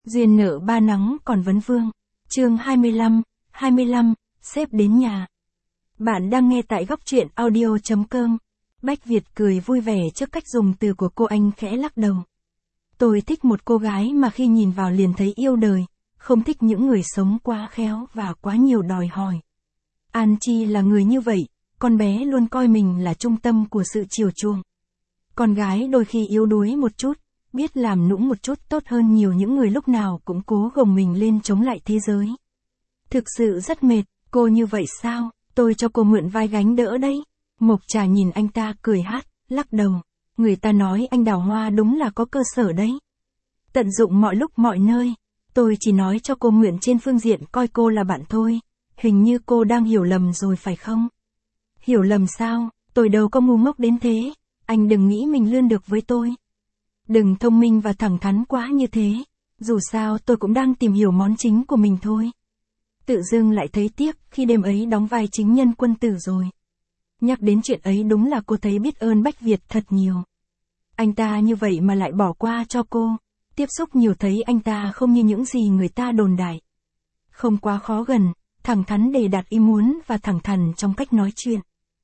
Duyên nợ ba nắng còn vấn vương. Chương 25, sếp đến nhà. Bạn đang nghe tại góc truyện audio.com. Bách Việt cười vui vẻ trước cách dùng từ của cô, anh khẽ lắc đầu. Tôi thích một cô gái mà khi nhìn vào liền thấy yêu đời, không thích những người sống quá khéo và quá nhiều đòi hỏi. An Chi là người như vậy, con bé luôn coi mình là trung tâm của sự chiều chuộng. Con gái đôi khi yếu đuối một chút, biết làm nũng một chút tốt hơn nhiều những người lúc nào cũng cố gồng mình lên chống lại thế giới. Thực sự rất mệt, cô như vậy sao, tôi cho cô mượn vai gánh đỡ đấy. Mộc Trà nhìn anh ta cười hát, lắc đầu. Người ta nói anh đào hoa đúng là có cơ sở đấy. Tận dụng mọi lúc mọi nơi. Tôi chỉ nói cho cô mượn trên phương diện coi cô là bạn thôi. Hình như cô đang hiểu lầm rồi phải không? Hiểu lầm sao, tôi đâu có ngu ngốc đến thế. Anh đừng nghĩ mình lươn được với tôi. Đừng thông minh và thẳng thắn quá như thế. Dù sao tôi cũng đang tìm hiểu món chính của mình thôi. Tự dưng lại thấy tiếc khi đêm ấy đóng vai chính nhân quân tử rồi. Nhắc đến chuyện ấy đúng là cô thấy biết ơn Bách Việt thật nhiều. Anh ta như vậy mà lại bỏ qua cho cô. Tiếp xúc nhiều thấy anh ta không như những gì người ta đồn đại. Không quá khó gần, thẳng thắn đề đạt ý muốn và thẳng thắn trong cách nói chuyện.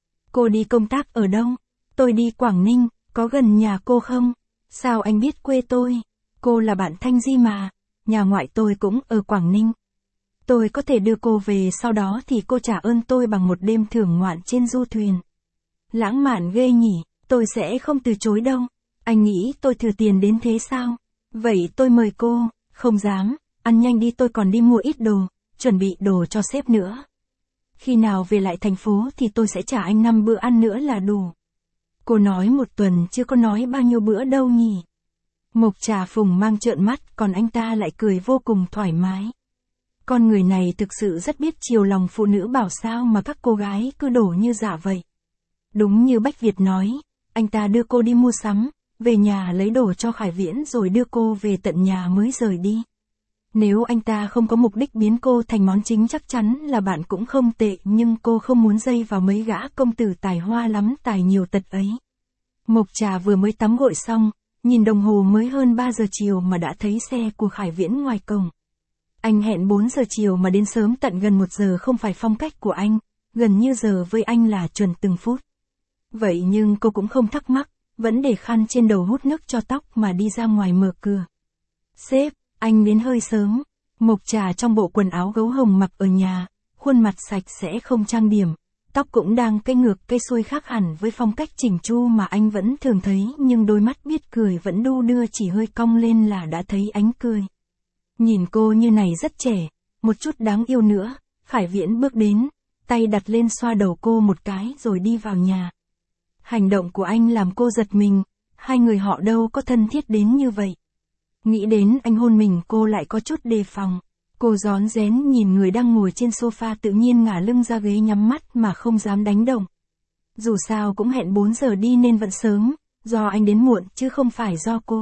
Cô đi công tác ở đâu? Tôi đi Quảng Ninh, có gần nhà cô không? Sao anh biết quê tôi? Cô là bạn Thanh Di mà, nhà ngoại tôi cũng ở Quảng Ninh. Tôi có thể đưa cô về, sau đó thì cô trả ơn tôi bằng một đêm thưởng ngoạn trên du thuyền. Lãng mạn ghê nhỉ, tôi sẽ không từ chối đâu. Anh nghĩ tôi thừa tiền đến thế sao? Vậy tôi mời cô. Không dám, ăn nhanh đi, tôi còn đi mua ít đồ, chuẩn bị đồ cho sếp nữa. Khi nào về lại thành phố thì tôi sẽ trả anh 5 bữa ăn nữa là đủ. Cô nói 1 tuần chứ có nói bao nhiêu bữa đâu nhỉ? Mộc Trà Phùng mang trợn mắt, còn anh ta lại cười vô cùng thoải mái. Con người này thực sự rất biết chiều lòng phụ nữ, bảo sao mà các cô gái cứ đổ như dạ vậy. Đúng như Bách Việt nói, anh ta đưa cô đi mua sắm, về nhà lấy đồ cho Khải Viễn rồi đưa cô về tận nhà mới rời đi. Nếu anh ta không có mục đích biến cô thành món chính chắc chắn là bạn cũng không tệ, nhưng cô không muốn dây vào mấy gã công tử tài hoa lắm tài nhiều tật ấy. Mộc Trà vừa mới tắm gội xong, nhìn đồng hồ mới hơn 3 giờ chiều mà đã thấy xe của Khải Viễn ngoài cổng. Anh hẹn 4 giờ chiều mà đến sớm tận gần 1 giờ không phải phong cách của anh, gần như giờ với anh là chuẩn từng phút. Vậy nhưng cô cũng không thắc mắc, vẫn để khăn trên đầu hút nước cho tóc mà đi ra ngoài mở cửa. Sếp, anh đến hơi sớm. Mộc Trà trong bộ quần áo gấu hồng mặc ở nhà, khuôn mặt sạch sẽ không trang điểm, tóc cũng đang cây ngược cây xuôi khác hẳn với phong cách chỉnh chu mà anh vẫn thường thấy, nhưng đôi mắt biết cười vẫn đu đưa, chỉ hơi cong lên là đã thấy ánh cười. Nhìn cô như này rất trẻ, một chút đáng yêu nữa. Khải Viễn bước đến, tay đặt lên xoa đầu cô một cái rồi đi vào nhà. Hành động của anh làm cô giật mình, hai người họ đâu có thân thiết đến như vậy. Nghĩ đến anh hôn mình cô lại có chút đề phòng. Cô rón rén nhìn người đang ngồi trên sofa tự nhiên ngả lưng ra ghế nhắm mắt mà không dám đánh động. Dù sao cũng hẹn 4 giờ đi nên vẫn sớm, do anh đến muộn chứ không phải do cô.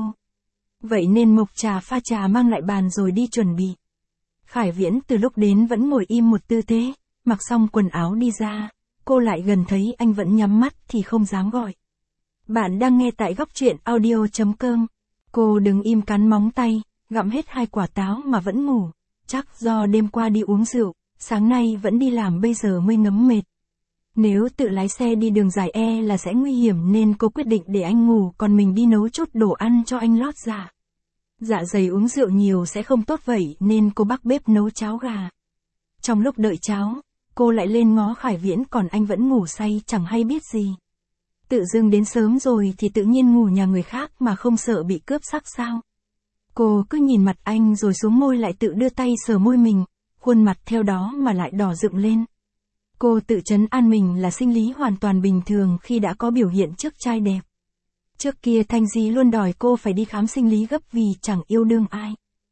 Vậy nên Mộc Trà pha trà mang lại bàn rồi đi chuẩn bị. Khải Viễn từ lúc đến vẫn ngồi im một tư thế, mặc xong quần áo đi ra, cô lại gần thấy anh vẫn nhắm mắt thì không dám gọi. Bạn đang nghe tại góc truyện audio.com. Cô đứng im cắn móng tay, gặm hết 2 quả táo mà vẫn ngủ. Chắc do đêm qua đi uống rượu, sáng nay vẫn đi làm bây giờ mới ngấm mệt. Nếu tự lái xe đi đường dài là sẽ nguy hiểm nên cô quyết định để anh ngủ, còn mình đi nấu chút đồ ăn cho anh lót dạ. Dạ dày uống rượu nhiều sẽ không tốt vậy nên cô bắc bếp nấu cháo gà. Trong lúc đợi cháo, cô lại lên ngó Khải Viễn, còn anh vẫn ngủ say chẳng hay biết gì. Tự dưng đến sớm rồi thì tự nhiên ngủ nhà người khác mà không sợ bị cướp sắc sao? Cô cứ nhìn mặt anh rồi xuống môi lại tự đưa tay sờ môi mình, khuôn mặt theo đó mà lại đỏ rực lên. Cô tự trấn an mình là sinh lý hoàn toàn bình thường khi đã có biểu hiện trước trai đẹp. Trước kia Thanh Di luôn đòi cô phải đi khám sinh lý gấp vì chẳng yêu đương ai.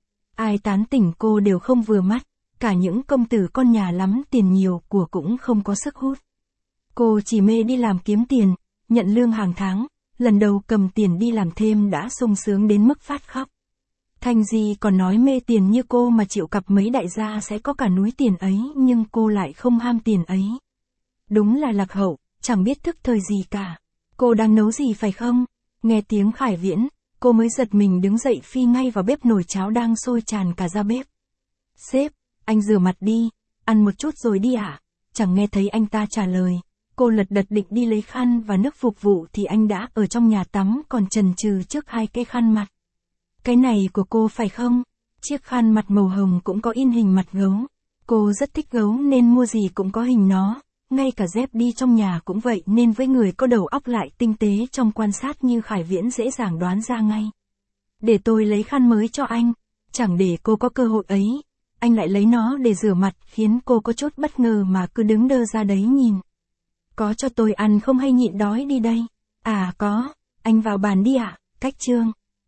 Ai tán tỉnh cô đều không vừa mắt, cả những công tử con nhà lắm tiền nhiều của cũng không có sức hút. Cô chỉ mê đi làm kiếm tiền, nhận lương hàng tháng, lần đầu cầm tiền đi làm thêm đã sung sướng đến mức phát khóc. Thanh Di còn nói mê tiền như cô mà chịu cặp mấy đại gia sẽ có cả núi tiền ấy, nhưng cô lại không ham tiền ấy. Đúng là lạc hậu, chẳng biết thức thời gì cả. Cô đang nấu gì phải không? Nghe tiếng Khải Viễn, Cô mới giật mình đứng dậy phi ngay vào bếp, nồi cháo đang sôi tràn cả ra bếp. Sếp, anh rửa mặt đi, ăn một chút rồi đi ạ. Chẳng nghe thấy anh ta trả lời. Cô lật đật định đi lấy khăn và nước phục vụ thì anh đã ở trong nhà tắm còn chần chừ trước hai cái khăn mặt. Cái này của cô phải không? Chiếc khăn mặt màu hồng cũng có in hình mặt gấu. Cô rất thích gấu nên mua gì cũng có hình nó. Ngay cả dép đi trong nhà cũng vậy, nên với người có đầu óc lại tinh tế trong quan sát như Khải Viễn dễ dàng đoán ra ngay. Để tôi lấy khăn mới cho anh. Chẳng để cô có cơ hội ấy, anh lại lấy nó để rửa mặt, khiến cô có chút bất ngờ mà cứ đứng đơ ra đấy nhìn. Có cho tôi ăn không hay nhịn đói đi đây? À có, anh vào bàn đi ạ. Cách chương